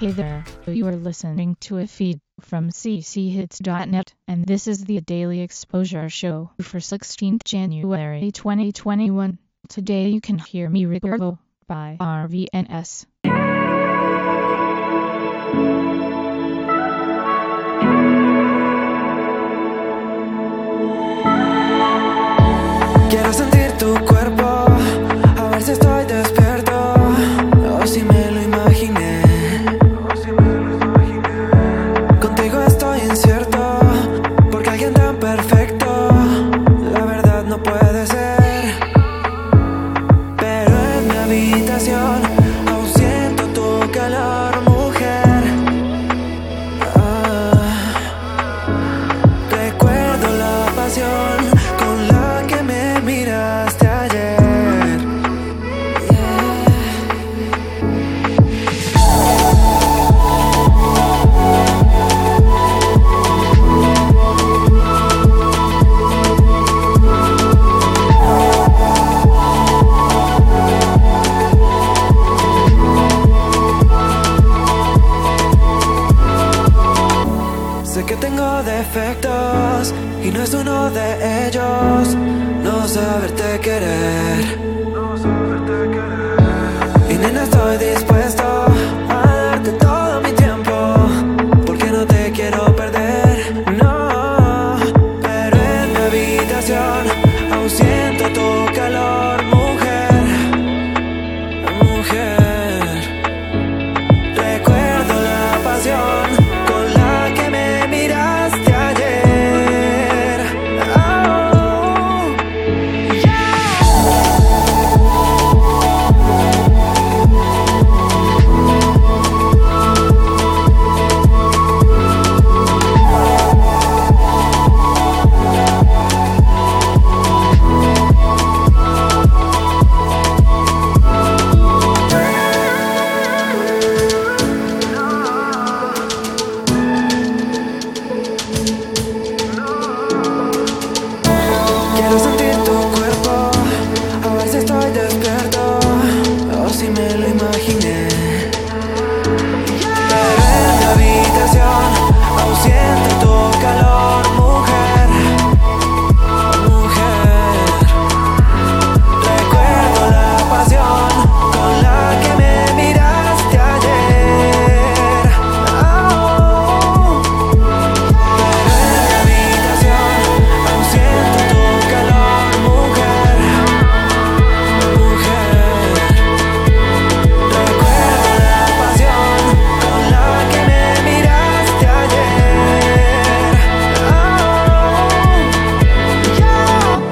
Hey there, you are listening to a feed from cchits.net, and this is the Daily Exposure Show for 16th January 2021. Today you can hear me Recuerdo by RVNS. Quiero sentir tu cuerpo, a ver si estoy despierto, o si me lo imaginé. Contigo estoy incierto, porque alguien tan perfecto, la verdad no puede ser. Pero en mi habitación aún siento tu calor, mujer. Recuerdo la pasión con la que me miraste ayer. Sé que tengo defectos y no es uno de ellos no saberte querer. Y nena, estoy dispuesto a darte todo mi tiempo, porque no te quiero perder, no. Pero en mi habitación aún siento tu calor, mujer, mujer. Recuerdo la pasión con la que me miraste ayer. Oh, yeah. Quiero sentir tu cuerpo, a ver si estoy despierto, o si me lo imaginé. Pero en mi habitación aún siento tu calor, mujer, mujer. Recuerdo la pasión con la que me miraste ayer. Oh, pero en mi habitación aún siento tu calor, mujer, mujer. Recuerdo la pasión con la que me miraste ayer. Oh, yeah.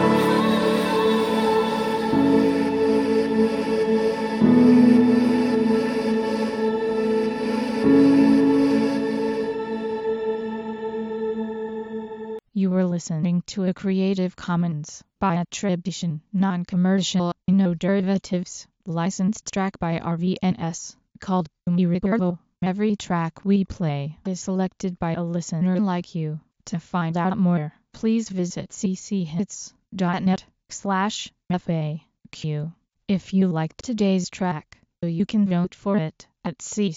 You were listening to a Creative Commons by attribution, non-commercial, no derivatives, licensed track by RVNS, called Me Recuerdo. Every track we play is selected by a listener like you. To find out more, please visit cchits.net/FAQ. If you liked today's track, you can vote for it at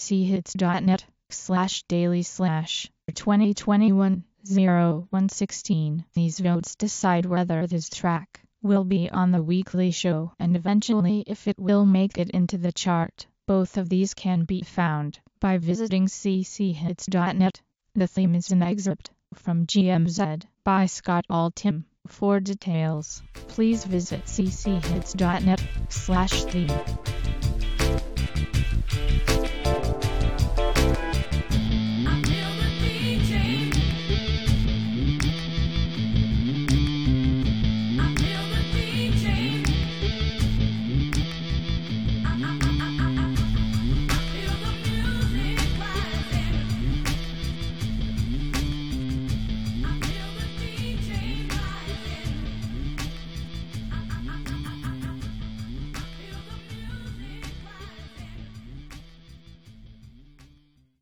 cchits.net/daily/2021-0116. These votes decide whether this track will be on the weekly show and eventually if it will make it into the chart. Both of these can be found by visiting cchits.net. The theme is an excerpt from GMZ by Scott Altham. For details, please visit cchits.net/theme.